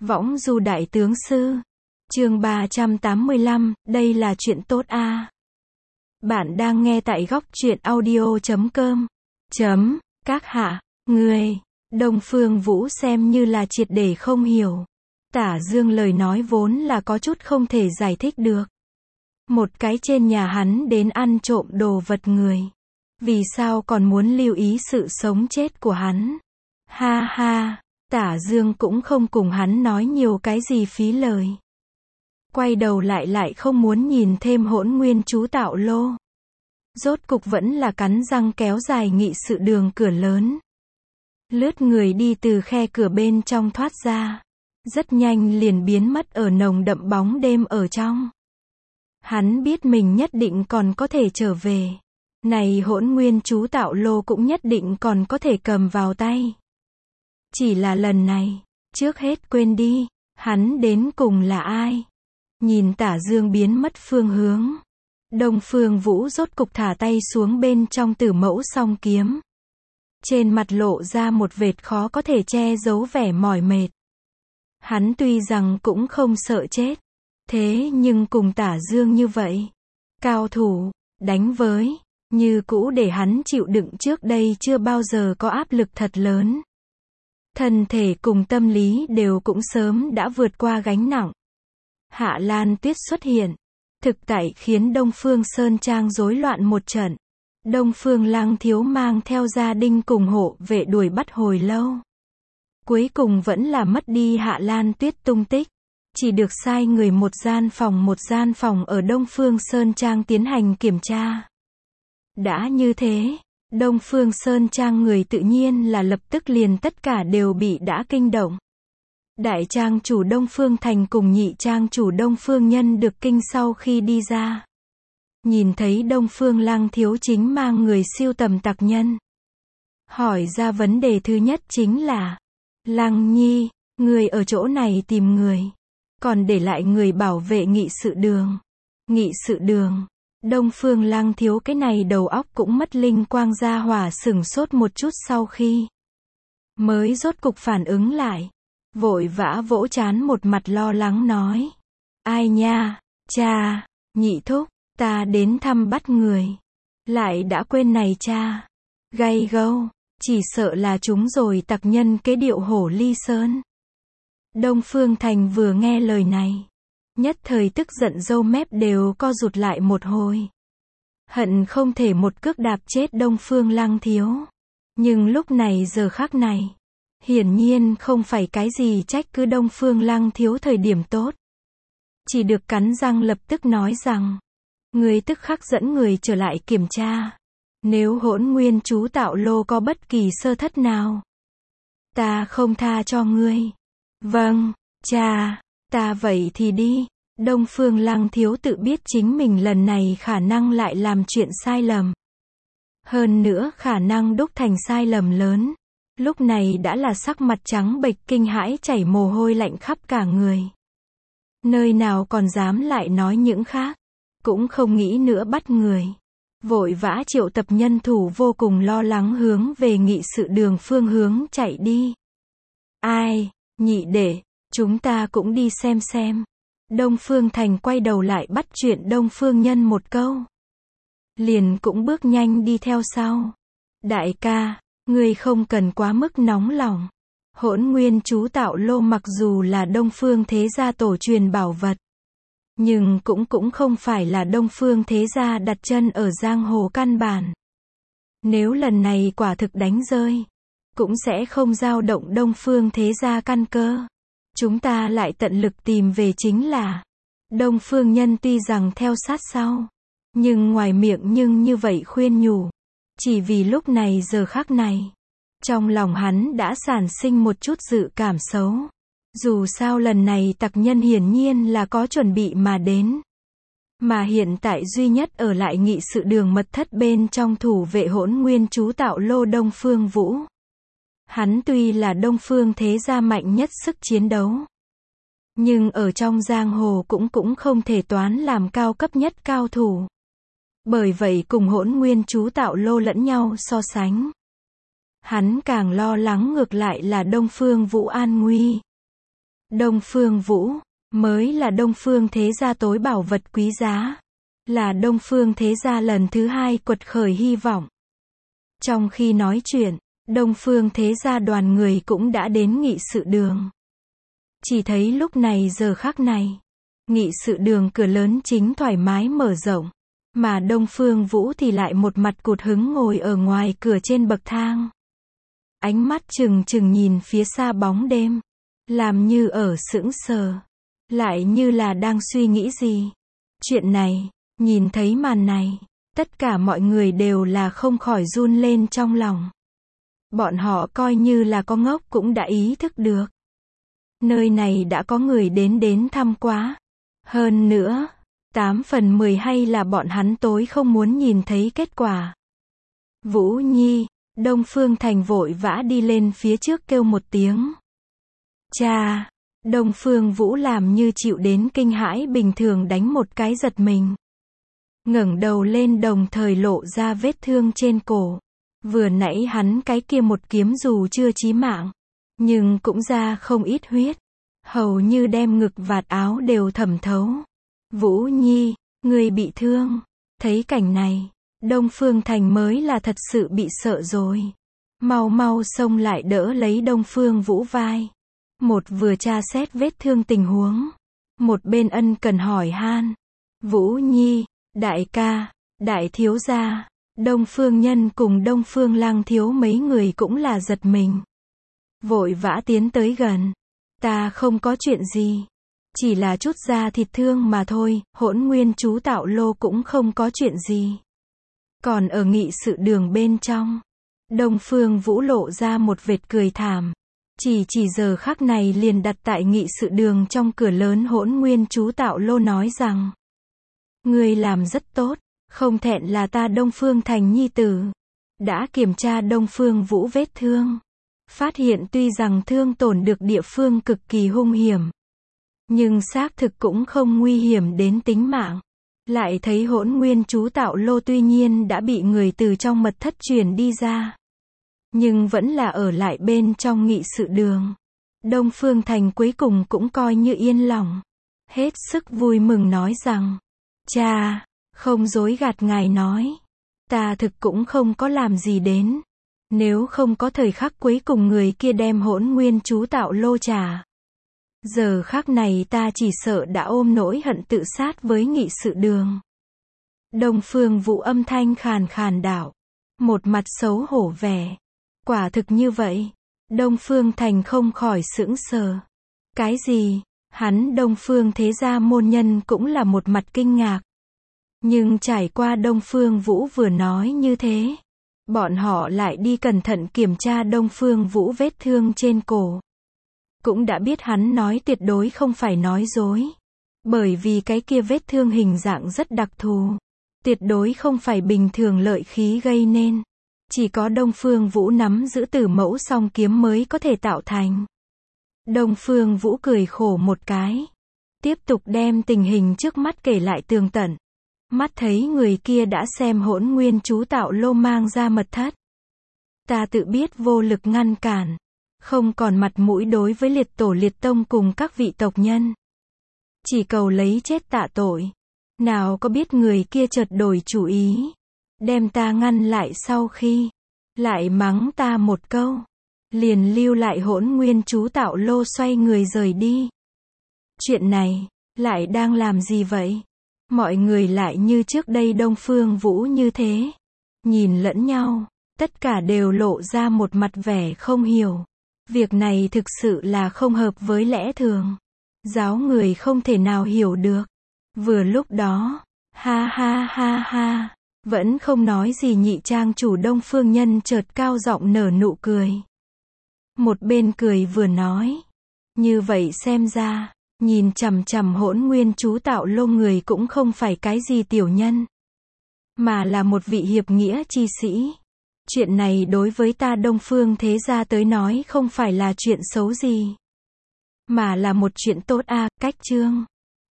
Võng du đại tướng sư. Chương 385, đây là chuyện tốt a. Bạn đang nghe tại góc truyện audio.com. Các hạ, người, Đông Phương Vũ xem như là triệt để không hiểu. Tả Dương lời nói vốn là có chút không thể giải thích được. Một cái trên nhà hắn đến ăn trộm đồ vật người. Vì sao còn muốn lưu ý sự sống chết của hắn? Ha ha, Tả Dương cũng không cùng hắn nói nhiều cái gì phí lời. Quay đầu lại không muốn nhìn thêm Hỗn Nguyên Chú Tạo Lô. Rốt cục vẫn là cắn răng kéo dài nghị sự đường cửa lớn. Lướt người đi từ khe cửa bên trong thoát ra. Rất nhanh liền biến mất ở nồng đậm bóng đêm ở trong. Hắn biết mình nhất định còn có thể trở về. Này Hỗn Nguyên Chú Tạo Lô cũng nhất định còn có thể cầm vào tay. Chỉ là lần này, trước hết quên đi, hắn đến cùng là ai? Nhìn Tả Dương biến mất phương hướng. Đông Phương Vũ rốt cục thả tay xuống bên trong Tử Mẫu song kiếm. Trên mặt lộ ra một vệt khó có thể che giấu vẻ mỏi mệt. Hắn tuy rằng cũng không sợ chết. Thế nhưng cùng Tả Dương như vậy. Cao thủ, đánh với, như cũ để hắn chịu đựng trước đây chưa bao giờ có áp lực thật lớn. Thân thể cùng tâm lý đều cũng sớm đã vượt qua gánh nặng. Hạ Lan Tuyết xuất hiện. Thực tại khiến Đông Phương Sơn Trang rối loạn một trận. Đông Phương Lăng Thiếu mang theo gia đình cùng hộ vệ đuổi bắt hồi lâu. Cuối cùng vẫn là mất đi Hạ Lan Tuyết tung tích. Chỉ được sai người một gian phòng ở Đông Phương Sơn Trang tiến hành kiểm tra. Đã như thế, Đông Phương Sơn Trang người tự nhiên là lập tức liền tất cả đều bị đã kinh động. Đại trang chủ Đông Phương Thành cùng nhị trang chủ Đông Phương Nhân được kinh sau khi đi ra. Nhìn thấy Đông Phương Lăng Thiếu chính mang người siêu tầm tặc nhân. Hỏi ra vấn đề thứ nhất chính là, Lăng Nhi, người ở chỗ này tìm người. Còn để lại người bảo vệ nghị sự đường. Nghị sự đường. Đông Phương Lăng Thiếu cái này đầu óc cũng mất linh quang ra hỏa sửng sốt một chút sau khi. Mới rốt cục phản ứng lại. Vội vã vỗ trán một mặt lo lắng nói. Ai nha, cha, nhị thúc, ta đến thăm bắt người. Lại đã quên này cha. Gay gâu, chỉ sợ là chúng rồi tặc nhân kế điệu hổ ly sơn. Đông Phương Thành vừa nghe lời này. Nhất thời tức giận râu mép đều co rụt lại một hồi. Hận không thể một cước đạp chết Đông Phương Lăng Thiếu. Nhưng lúc này giờ khắc này. Hiển nhiên không phải cái gì trách cứ Đông Phương Lăng Thiếu thời điểm tốt. Chỉ được cắn răng lập tức nói rằng. Người tức khắc dẫn người trở lại kiểm tra. Nếu Hỗn Nguyên Chú Tạo Lô có bất kỳ sơ thất nào. Ta không tha cho ngươi. Vâng, cha, ta vậy thì đi. Đông Phương Lăng Thiếu tự biết chính mình lần này khả năng lại làm chuyện sai lầm. Hơn nữa khả năng đúc thành sai lầm lớn. Lúc này đã là sắc mặt trắng bệch kinh hãi chảy mồ hôi lạnh khắp cả người. Nơi nào còn dám lại nói những khác. Cũng không nghĩ nữa bắt người. Vội vã triệu tập nhân thủ vô cùng lo lắng hướng về nghị sự đường phương hướng chạy đi. Ai, nhị đệ, chúng ta cũng đi xem. Đông Phương Thành quay đầu lại bắt chuyện Đông Phương Nhân một câu. Liền cũng bước nhanh đi theo sau. Đại ca, ngươi không cần quá mức nóng lòng. Hỗn Nguyên Chú Tạo Lô mặc dù là Đông Phương Thế Gia tổ truyền bảo vật. Nhưng cũng không phải là Đông Phương Thế Gia đặt chân ở giang hồ căn bản. Nếu lần này quả thực đánh rơi. Cũng sẽ không dao động Đông Phương Thế Gia căn cơ. Chúng ta lại tận lực tìm về chính là. Đông Phương Nhân tuy rằng theo sát sau. Nhưng ngoài miệng nhưng như vậy khuyên nhủ. Chỉ vì lúc này giờ khắc này. Trong lòng hắn đã sản sinh một chút dự cảm xấu. Dù sao lần này tặc nhân hiển nhiên là có chuẩn bị mà đến. Mà hiện tại duy nhất ở lại nghị sự đường mật thất bên trong thủ vệ Hỗn Nguyên Chú Tạo Lô Đông Phương Vũ. Hắn tuy là Đông Phương Thế Gia mạnh nhất sức chiến đấu. Nhưng ở trong giang hồ cũng không thể toán làm cao cấp nhất cao thủ. Bởi vậy cùng Hỗn Nguyên Chú Tạo Lô lẫn nhau so sánh. Hắn càng lo lắng ngược lại là Đông Phương Vũ an nguy. Đông Phương Vũ, mới là Đông Phương thế gia tối bảo vật quý giá. Là Đông Phương thế gia lần thứ hai quật khởi hy vọng. Trong khi nói chuyện, Đông Phương thế gia đoàn người cũng đã đến nghị sự đường. Chỉ thấy lúc này giờ khắc này, nghị sự đường cửa lớn chính thoải mái mở rộng, mà Đông Phương Vũ thì lại một mặt cụt hứng ngồi ở ngoài cửa trên bậc thang. Ánh mắt trừng trừng nhìn phía xa bóng đêm, làm như ở sững sờ, lại như là đang suy nghĩ gì. Chuyện này, nhìn thấy màn này, tất cả mọi người đều là không khỏi run lên trong lòng. Bọn họ coi như là có ngốc cũng đã ý thức được. Nơi này đã có người đến thăm quá. Hơn nữa, 8 phần 10 hay là bọn hắn tối không muốn nhìn thấy kết quả. Vũ Nhi, Đông Phương Thành vội vã đi lên phía trước kêu một tiếng. Cha, Đông Phương Vũ làm như chịu đến kinh hãi bình thường đánh một cái giật mình. Ngẩng đầu lên đồng thời lộ ra vết thương trên cổ. Vừa nãy hắn cái kia một kiếm dù chưa chí mạng, nhưng cũng ra không ít huyết. Hầu như đem ngực vạt áo đều thẩm thấu. Vũ Nhi, ngươi bị thương. Thấy cảnh này, Đông Phương Thành mới là thật sự bị sợ rồi. Mau mau xông lại đỡ lấy Đông Phương Vũ vai. Một vừa tra xét vết thương tình huống, một bên ân cần hỏi han. Vũ Nhi, đại ca, đại thiếu gia, Đông Phương Nhân cùng Đông Phương Lang thiếu mấy người cũng là giật mình. Vội vã tiến tới gần. Ta không có chuyện gì. Chỉ là chút da thịt thương mà thôi, Hỗn Nguyên chú tạo lô cũng không có chuyện gì. Còn ở nghị sự đường bên trong, Đông Phương Vũ lộ ra một vệt cười thảm. Chỉ giờ khắc này liền đặt tại nghị sự đường trong cửa lớn Hỗn Nguyên chú tạo lô nói rằng. Ngươi làm rất tốt, không thẹn là ta Đông Phương Thành nhi tử. Đã kiểm tra Đông Phương Vũ vết thương. Phát hiện tuy rằng thương tổn được địa phương cực kỳ hung hiểm, nhưng xác thực cũng không nguy hiểm đến tính mạng. Lại thấy Hỗn Nguyên chú tạo lô tuy nhiên đã bị người từ trong mật thất truyền đi ra, nhưng vẫn là ở lại bên trong nghị sự đường. Đông Phương Thành cuối cùng cũng coi như yên lòng. Hết sức vui mừng nói rằng, cha, không dối gạt ngài nói, ta thực cũng không có làm gì đến. Nếu không có thời khắc cuối cùng người kia đem Hỗn Nguyên chú tạo lô trả, giờ khắc này ta chỉ sợ đã ôm nỗi hận tự sát với nghị sự đường. Đông Phương Vũ âm thanh khàn khàn đảo, một mặt xấu hổ vẻ. Quả thực như vậy. Đông Phương Thành không khỏi sững sờ. Cái gì? Hắn Đông Phương thế gia môn nhân cũng là một mặt kinh ngạc. Nhưng trải qua Đông Phương Vũ vừa nói như thế, bọn họ lại đi cẩn thận kiểm tra Đông Phương Vũ vết thương trên cổ. Cũng đã biết hắn nói tuyệt đối không phải nói dối. Bởi vì cái kia vết thương hình dạng rất đặc thù. Tuyệt đối không phải bình thường lợi khí gây nên. Chỉ có Đông Phương Vũ nắm giữ Tử Mẫu song kiếm mới có thể tạo thành. Đông Phương Vũ cười khổ một cái. Tiếp tục đem tình hình trước mắt kể lại tường tận. Mắt thấy người kia đã xem Hỗn Nguyên chú tạo lô mang ra mật thất. Ta tự biết vô lực ngăn cản. Không còn mặt mũi đối với liệt tổ liệt tông cùng các vị tộc nhân. Chỉ cầu lấy chết tạ tội. Nào có biết người kia chợt đổi chủ ý. Đem ta ngăn lại sau khi. Lại mắng ta một câu. Liền lưu lại Hỗn Nguyên chú tạo lô xoay người rời đi. Chuyện này, lại đang làm gì vậy? Mọi người lại như trước đây Đông Phương Vũ như thế. Nhìn lẫn nhau, tất cả đều lộ ra một mặt vẻ không hiểu. Việc này thực sự là không hợp với lẽ thường. Giáo người không thể nào hiểu được. Vừa lúc đó, ha ha ha ha, vẫn không nói gì nhị trang chủ Đông Phương Nhân chợt cao giọng nở nụ cười. Một bên cười vừa nói. Như vậy xem ra, nhìn chằm chằm Hỗn Nguyên chú tạo lô người cũng không phải cái gì tiểu nhân, mà là một vị hiệp nghĩa chi sĩ. Chuyện này đối với ta Đông Phương thế gia tới nói không phải là chuyện xấu gì, mà là một chuyện tốt a. Cách chương